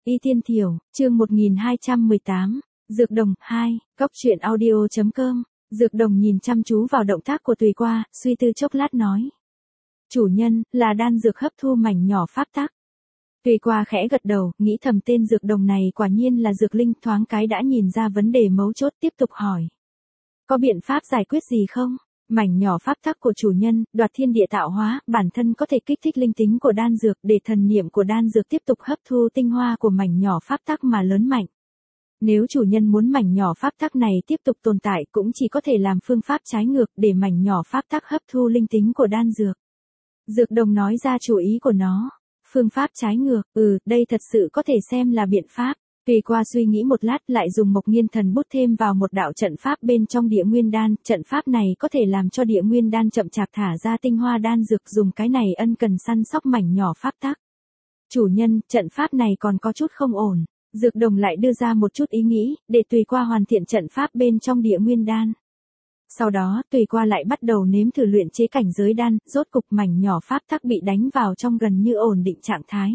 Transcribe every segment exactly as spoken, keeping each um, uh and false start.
Y Tiên Thiểu, chương một nghìn hai trăm mười tám, Dược Đồng, hai, Cóc truyện audio chấm com, Dược Đồng nhìn chăm chú vào động tác của Tùy Qua, suy tư chốc lát nói. Chủ nhân, là đan dược hấp thu mảnh nhỏ pháp tắc. Tùy Qua khẽ gật đầu, nghĩ thầm tên Dược Đồng này quả nhiên là dược linh, thoáng cái đã nhìn ra vấn đề mấu chốt, tiếp tục hỏi. Có biện pháp giải quyết gì không? Mảnh nhỏ pháp tắc của chủ nhân, đoạt thiên địa tạo hóa, bản thân có thể kích thích linh tính của đan dược để thần niệm của đan dược tiếp tục hấp thu tinh hoa của mảnh nhỏ pháp tắc mà lớn mạnh. Nếu chủ nhân muốn mảnh nhỏ pháp tắc này tiếp tục tồn tại cũng chỉ có thể làm phương pháp trái ngược để mảnh nhỏ pháp tắc hấp thu linh tính của đan dược. Dược Đồng nói ra chủ ý của nó. Phương pháp trái ngược, ừ, đây thật sự có thể xem là biện pháp. Tùy Qua suy nghĩ một lát lại dùng Mộc Nghiên Thần Bút thêm vào một đạo trận pháp bên trong địa nguyên đan, trận pháp này có thể làm cho địa nguyên đan chậm chạp thả ra tinh hoa đan dược, dùng cái này ân cần săn sóc mảnh nhỏ pháp tắc. Chủ nhân, trận pháp này còn có chút không ổn. Dược Đồng lại đưa ra một chút ý nghĩ, để Tùy Qua hoàn thiện trận pháp bên trong địa nguyên đan. Sau đó, Tùy Qua lại bắt đầu nếm thử luyện chế cảnh giới đan, rốt cục mảnh nhỏ pháp tắc bị đánh vào trong gần như ổn định trạng thái.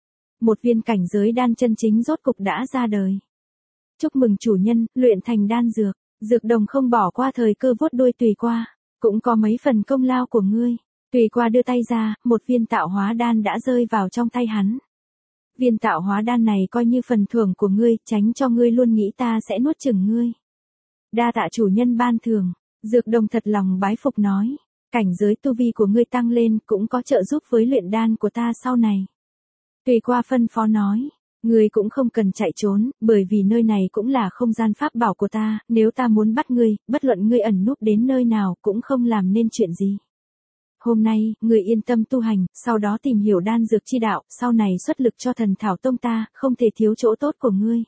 Một viên cảnh giới đan chân chính rốt cục đã ra đời. Chúc mừng chủ nhân, luyện thành đan dược. Dược Đồng không bỏ qua thời cơ vuốt đuôi Tùy Qua. Cũng có mấy phần công lao của ngươi. Tùy Qua đưa tay ra, một viên tạo hóa đan đã rơi vào trong tay hắn. Viên tạo hóa đan này coi như phần thưởng của ngươi, tránh cho ngươi luôn nghĩ ta sẽ nuốt chửng ngươi. Đa tạ chủ nhân ban thưởng. Dược Đồng thật lòng bái phục nói. Cảnh giới tu vi của ngươi tăng lên cũng có trợ giúp với luyện đan của ta sau này. Tùy Qua phân phó nói, ngươi cũng không cần chạy trốn, bởi vì nơi này cũng là không gian pháp bảo của ta, nếu ta muốn bắt ngươi, bất luận ngươi ẩn núp đến nơi nào cũng không làm nên chuyện gì. Hôm nay, ngươi yên tâm tu hành, sau đó tìm hiểu đan dược chi đạo, sau này xuất lực cho thần thảo tông ta, không thể thiếu chỗ tốt của ngươi.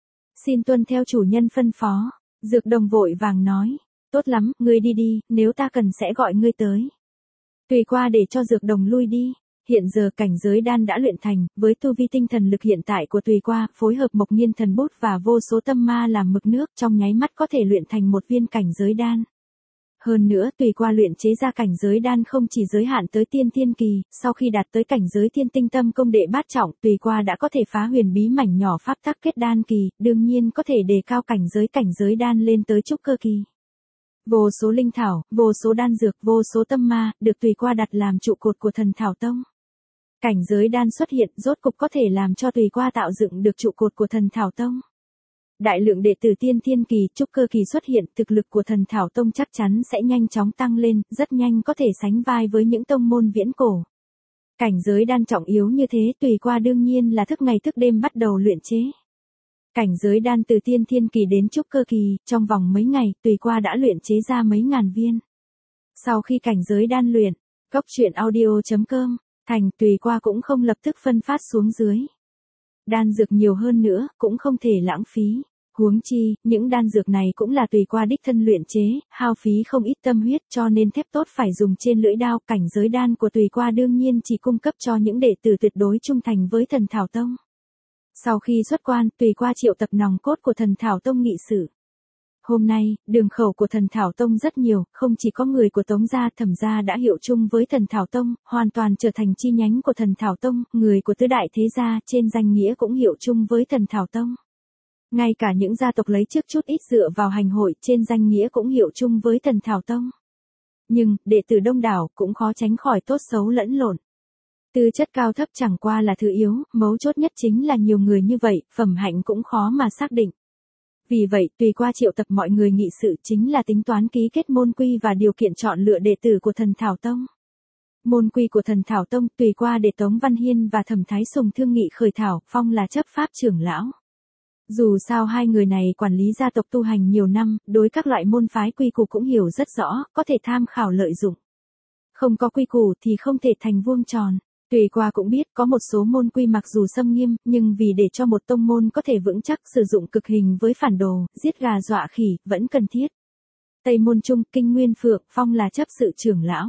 Xin tuân theo chủ nhân phân phó. Dược Đồng vội vàng nói, tốt lắm, ngươi đi đi, nếu ta cần sẽ gọi ngươi tới. Tùy Qua để cho Dược Đồng lui đi. Hiện giờ cảnh giới đan đã luyện thành, với tu vi tinh thần lực hiện tại của Tùy Qua, phối hợp Mộc Nghiên Thần Bút và vô số tâm ma làm mực nước, trong nháy mắt có thể luyện thành một viên cảnh giới đan. Hơn nữa, Tùy Qua luyện chế ra cảnh giới đan không chỉ giới hạn tới tiên thiên kỳ, sau khi đạt tới cảnh giới thiên tinh tâm công đệ bát trọng, Tùy Qua đã có thể phá huyền bí mảnh nhỏ pháp tắc kết đan kỳ, đương nhiên có thể đề cao cảnh giới cảnh giới đan lên tới trúc cơ kỳ. Vô số linh thảo, vô số đan dược, vô số tâm ma, được Tùy Qua đặt làm trụ cột của thần thảo tông. Cảnh giới đan xuất hiện, rốt cục có thể làm cho Tùy Qua tạo dựng được trụ cột của thần thảo tông. Đại lượng đệ tử tiên thiên kỳ, trúc cơ kỳ xuất hiện, thực lực của thần thảo tông chắc chắn sẽ nhanh chóng tăng lên, rất nhanh có thể sánh vai với những tông môn viễn cổ. Cảnh giới đan trọng yếu như thế, Tùy Qua đương nhiên là thức ngày thức đêm bắt đầu luyện chế. Cảnh giới đan từ tiên thiên kỳ đến trúc cơ kỳ, trong vòng mấy ngày, Tùy Qua đã luyện chế ra mấy ngàn viên. Sau khi cảnh giới đan luyện, Cóc truyện audio chấm com, thành, Tùy Qua cũng không lập tức phân phát xuống dưới. Đan dược nhiều hơn nữa, cũng không thể lãng phí. Huống chi, những đan dược này cũng là Tùy Qua đích thân luyện chế, hao phí không ít tâm huyết, cho nên thép tốt phải dùng trên lưỡi đao. Cảnh giới đan của Tùy Qua đương nhiên chỉ cung cấp cho những đệ tử tuyệt đối trung thành với thần thảo tông. Sau khi xuất quan, Tùy Qua triệu tập nòng cốt của thần thảo tông nghị sự. Hôm nay, đường khẩu của thần thảo tông rất nhiều, không chỉ có người của Tống gia, Thẩm gia đã hiệu chung với thần thảo tông, hoàn toàn trở thành chi nhánh của thần thảo tông, người của tứ đại thế gia trên danh nghĩa cũng hiệu chung với thần thảo tông. Ngay cả những gia tộc lấy trước chút ít dựa vào hành hội trên danh nghĩa cũng hiệu chung với thần thảo tông. Nhưng, đệ tử đông đảo cũng khó tránh khỏi tốt xấu lẫn lộn. Tư chất cao thấp chẳng qua là thứ yếu, mấu chốt nhất chính là nhiều người như vậy, phẩm hạnh cũng khó mà xác định. Vì vậy, Tùy Qua triệu tập mọi người nghị sự chính là tính toán ký kết môn quy và điều kiện chọn lựa đệ tử của thần thảo tông. Môn quy của thần thảo tông, Tùy Qua để Tống Văn Hiên và Thẩm Thái Sùng thương nghị khởi thảo, phong là chấp pháp trưởng lão. Dù sao hai người này quản lý gia tộc tu hành nhiều năm, đối các loại môn phái quy củ cũng hiểu rất rõ, có thể tham khảo lợi dụng. Không có quy củ thì không thể thành vuông tròn. Tùy Qua cũng biết có một số môn quy mặc dù xâm nghiêm, nhưng vì để cho một tông môn có thể vững chắc sử dụng cực hình với phản đồ, giết gà dọa khỉ, vẫn cần thiết. Tây môn Trung, Kinh Nguyên Phượng, phong là chấp sự trưởng lão.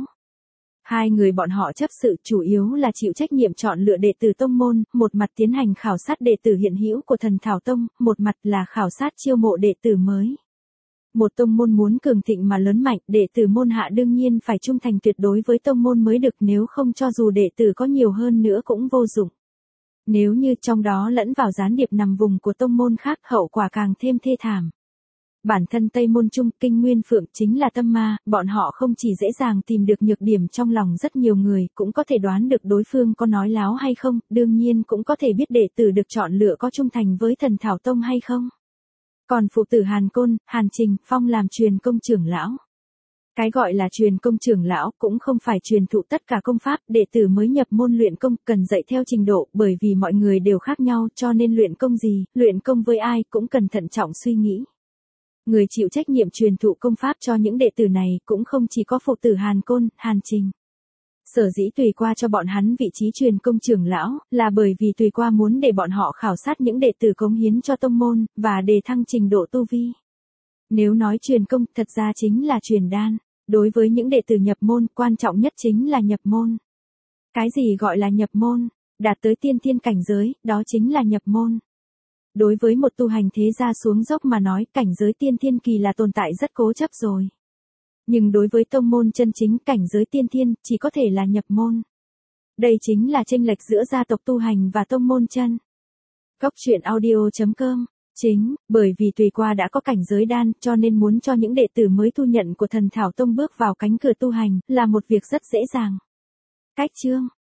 Hai người bọn họ chấp sự chủ yếu là chịu trách nhiệm chọn lựa đệ tử tông môn, một mặt tiến hành khảo sát đệ tử hiện hữu của thần thảo tông, một mặt là khảo sát chiêu mộ đệ tử mới. Một tông môn muốn cường thịnh mà lớn mạnh, đệ tử môn hạ đương nhiên phải trung thành tuyệt đối với tông môn mới được, nếu không cho dù đệ tử có nhiều hơn nữa cũng vô dụng. Nếu như trong đó lẫn vào gián điệp nằm vùng của tông môn khác, hậu quả càng thêm thê thảm. Bản thân Tây Môn Trung, Kinh Nguyên Phượng chính là tâm ma, bọn họ không chỉ dễ dàng tìm được nhược điểm trong lòng rất nhiều người, cũng có thể đoán được đối phương có nói láo hay không, đương nhiên cũng có thể biết đệ tử được chọn lựa có trung thành với Thần Thảo Tông hay không. Còn phụ tử Hàn Côn, Hàn Trình, Phong làm truyền công trưởng lão. Cái gọi là truyền công trưởng lão cũng không phải truyền thụ tất cả công pháp, đệ tử mới nhập môn luyện công cần dạy theo trình độ, bởi vì mọi người đều khác nhau, cho nên luyện công gì, luyện công với ai cũng cần thận trọng suy nghĩ. Người chịu trách nhiệm truyền thụ công pháp cho những đệ tử này cũng không chỉ có phụ tử Hàn Côn, Hàn Trình. Sở dĩ Tùy Qua cho bọn hắn vị trí truyền công trưởng lão, là bởi vì Tùy Qua muốn để bọn họ khảo sát những đệ tử cống hiến cho tông môn, và đề thăng trình độ tu vi. Nếu nói truyền công, thật ra chính là truyền đan. Đối với những đệ tử nhập môn, quan trọng nhất chính là nhập môn. Cái gì gọi là nhập môn? Đạt tới tiên thiên cảnh giới, đó chính là nhập môn. Đối với một tu hành thế gia xuống dốc mà nói, cảnh giới tiên thiên kỳ là tồn tại rất cố chấp rồi. Nhưng đối với tông môn chân chính, cảnh giới tiên thiên chỉ có thể là nhập môn. Đây chính là chênh lệch giữa gia tộc tu hành và tông môn chân. Cốc truyện audio chấm com. Chính, bởi vì Tùy Qua đã có cảnh giới đan, cho nên muốn cho những đệ tử mới tu nhận của Thần Thảo Tông bước vào cánh cửa tu hành, là một việc rất dễ dàng. Cách chương